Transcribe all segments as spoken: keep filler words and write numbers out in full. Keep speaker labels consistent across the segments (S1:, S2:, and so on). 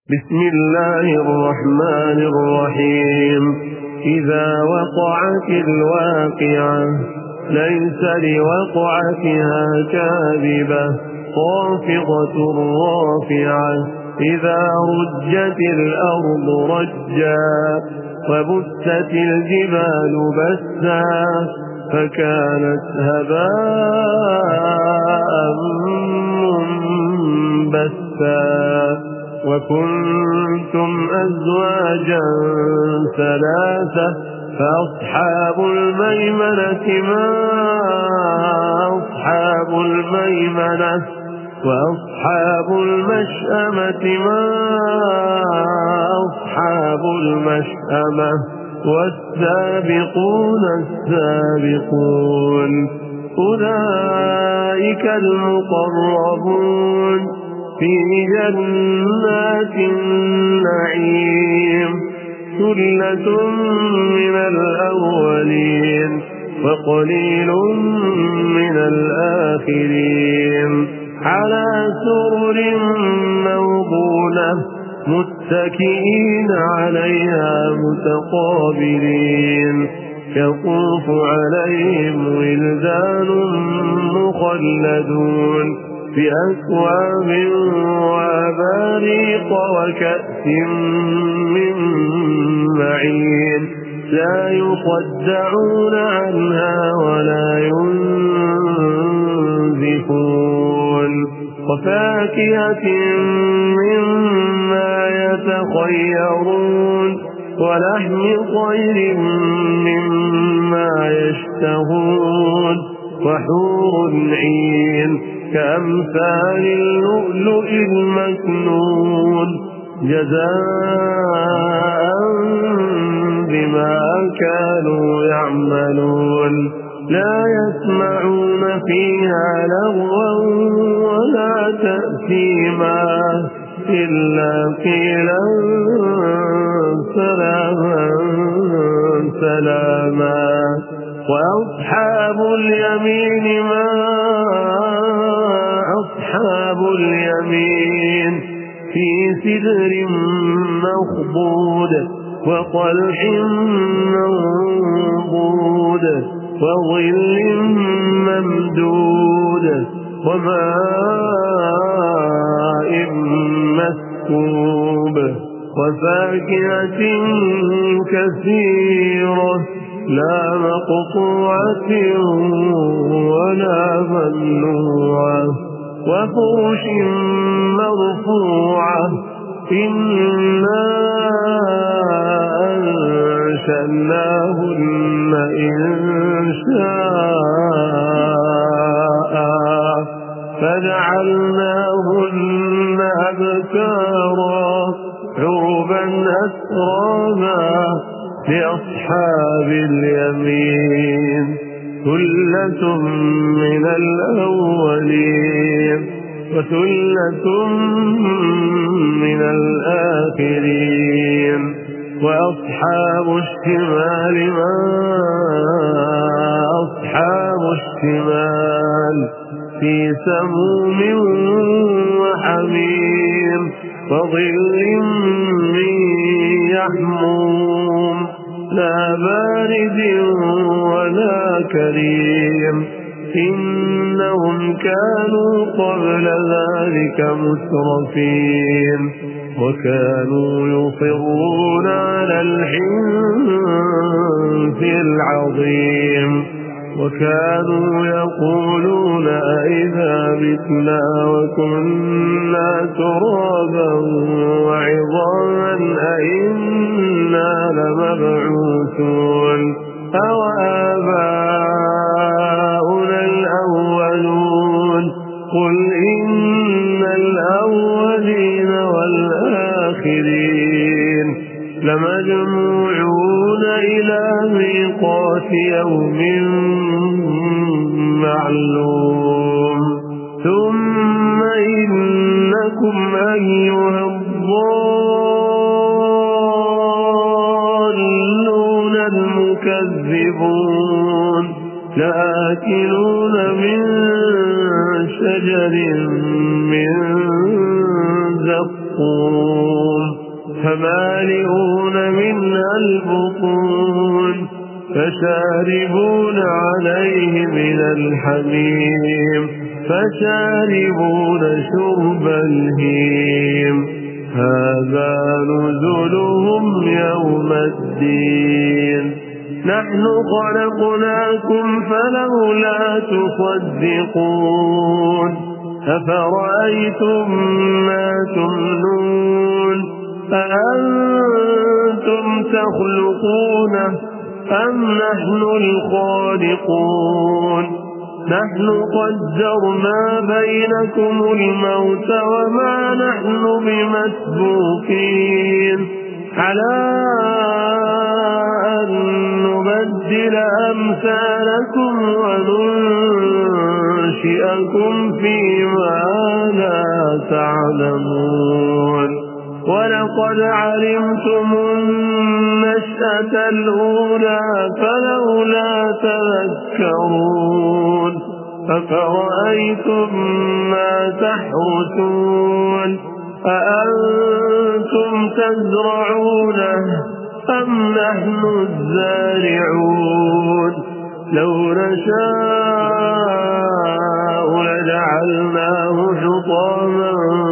S1: بسم الله الرحمن الرحيم. إذا وقعت الواقعة ليس لوقعتها كاذبة خافضة رافعة إذا رجت الأرض رجا وبست الجبال بسا فكانت هباء منبثا وكنتم أزواجا ثلاثة فأصحاب الميمنة ما أصحاب الميمنة وأصحاب المشأمة ما أصحاب المشأمة والسابقون السابقون أولئك المقربون في جنات النعيم ثلة من الأولين وقليل من الآخرين على سرر موضونة متكئين عليها متقابلين يطوف عليهم ولدان مخلدون بأكواب وأباريق وكأس من معين لا يصدعون عنها ولا ينزفون وفاكهة مما يتخيرون ولحم طير مما يشتهون وحور عين كأمثال اللؤلؤ المكنون جزاء بما كانوا يعملون لا يسمعون فيها لغوا ولا تأثيما إلا قيلا سلاما سلاما وأصحاب اليمين ما أصحاب اليمين في سدر مخضود وطلح منضود وظل ممدود وماء مسكوب وفاكهة كثيرة لا مقطوعة ولا ممنوعة وفرش مرفوعة إنا أنشأناهن إنشاء فجعلناهن أبكارا عربا أترابا لأصحاب اليمين ثلة من الأولين وثلة من الآخرين وأصحاب الشمال ما أصحاب الشمال في سموم وحميم وظل من يحموم لا بارد ولا كريم إنهم كانوا قبل ذلك مسرفين وكانوا يصرون على الحنث العظيم وكانوا يقولون أئذا متنا وكنا ترابا وعظاما أئنا لمبعوثون أو آباؤنا الأولون قل إن الأولين والآخرين لمجموعون إلى ميقات يوم معلوم ثم إنكم أيها الضالون المكذبون لآكلون من شجر من زقوم فمالئون منها البطون فشاربون عليه من الحميم فشاربون شرب الهيم هذا نزلهم يوم الدين نحن خلقناكم فلولا تصدقون أفرأيتم ما تمنون أأنتم تخلقونه أم نحن الخالقون نحن قدرنا بينكم الموت وما نحن بمسبوقين على أن نبدل أمثالكم وننشئكم فيما لا تعلمون ولقد علمتم النشأة الأولى فلولا تذكرون أفرأيتم ما تحرثون أأنتم تزرعونه أم نحن الزارعون لو نشاء لجعلناه حطاما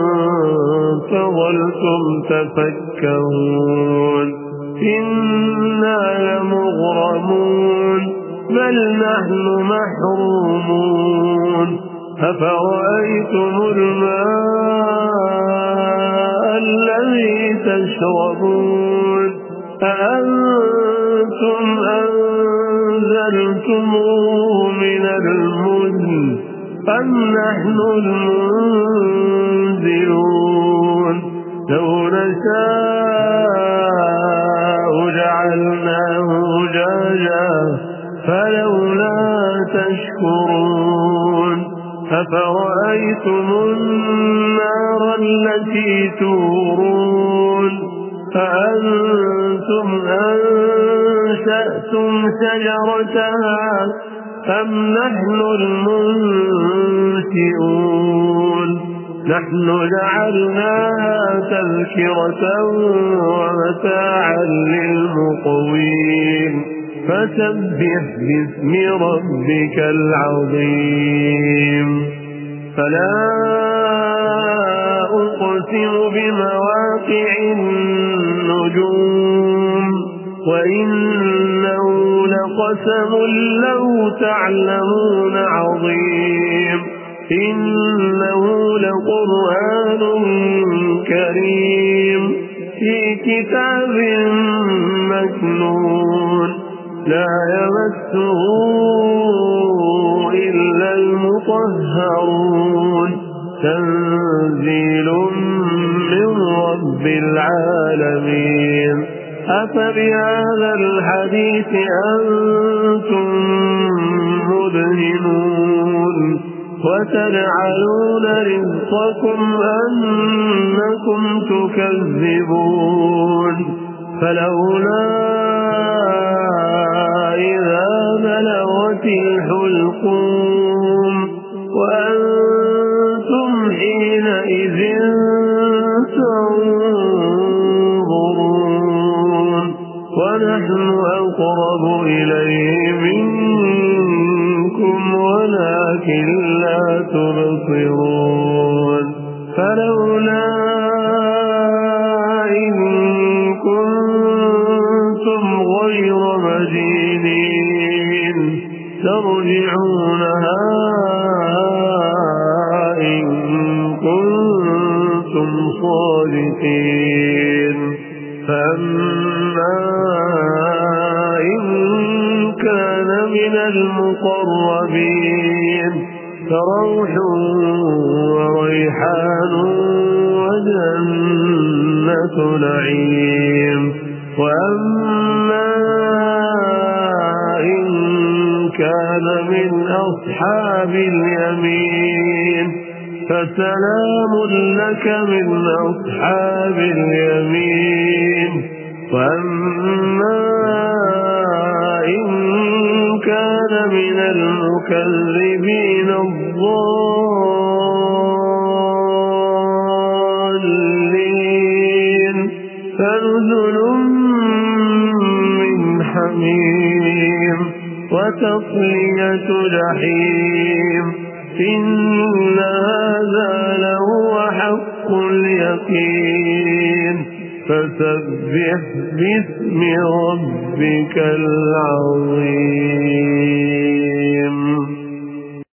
S1: فظلتم تفكرون إنا لمغرمون بل نحن محرومون أفرأيتم الماء الذي تشربون أأنتم أنزلتموه من المزن أم نحن المنزلون لو نشاء جعلناه أجاجا فلولا تشكرون أفرأيتم النار التي تورون أأنتم أنشأتم شجرتها أم نحن المنشئون نحن جعلناها تذكرة ومتاعا للمقوين فسبح باسم ربك العظيم فلا أقسم بمواقع النجوم وإنه لقسم لو تعلمون عظيم إنه لقرآن كريم في كتاب مكنون لا يمسه إلا المطهرون تنزيل من رب العالمين أفبهذا الحديث أنتم مدهنون وتجعلون رزقكم أنكم تكذبون فلولا إذا بلغت الحلقوم وأنتم حينئذ تنظرون ونحن أقرب إليه منكم ولكن لا تبصرون فلولا إن كنتم غير مدينين ترجعونها إن كنتم صادقين فأما إن كان من المقربين فروح وريحان وجنة نعيم وأما إن كان من أصحاب اليمين فسلام لك من أصحاب اليمين وأما إن كان من المكذبين الضالين ونزل من حميم وتصلية جحيم إن هذا لهو حق اليقين فسبح باسم ربك العظيم.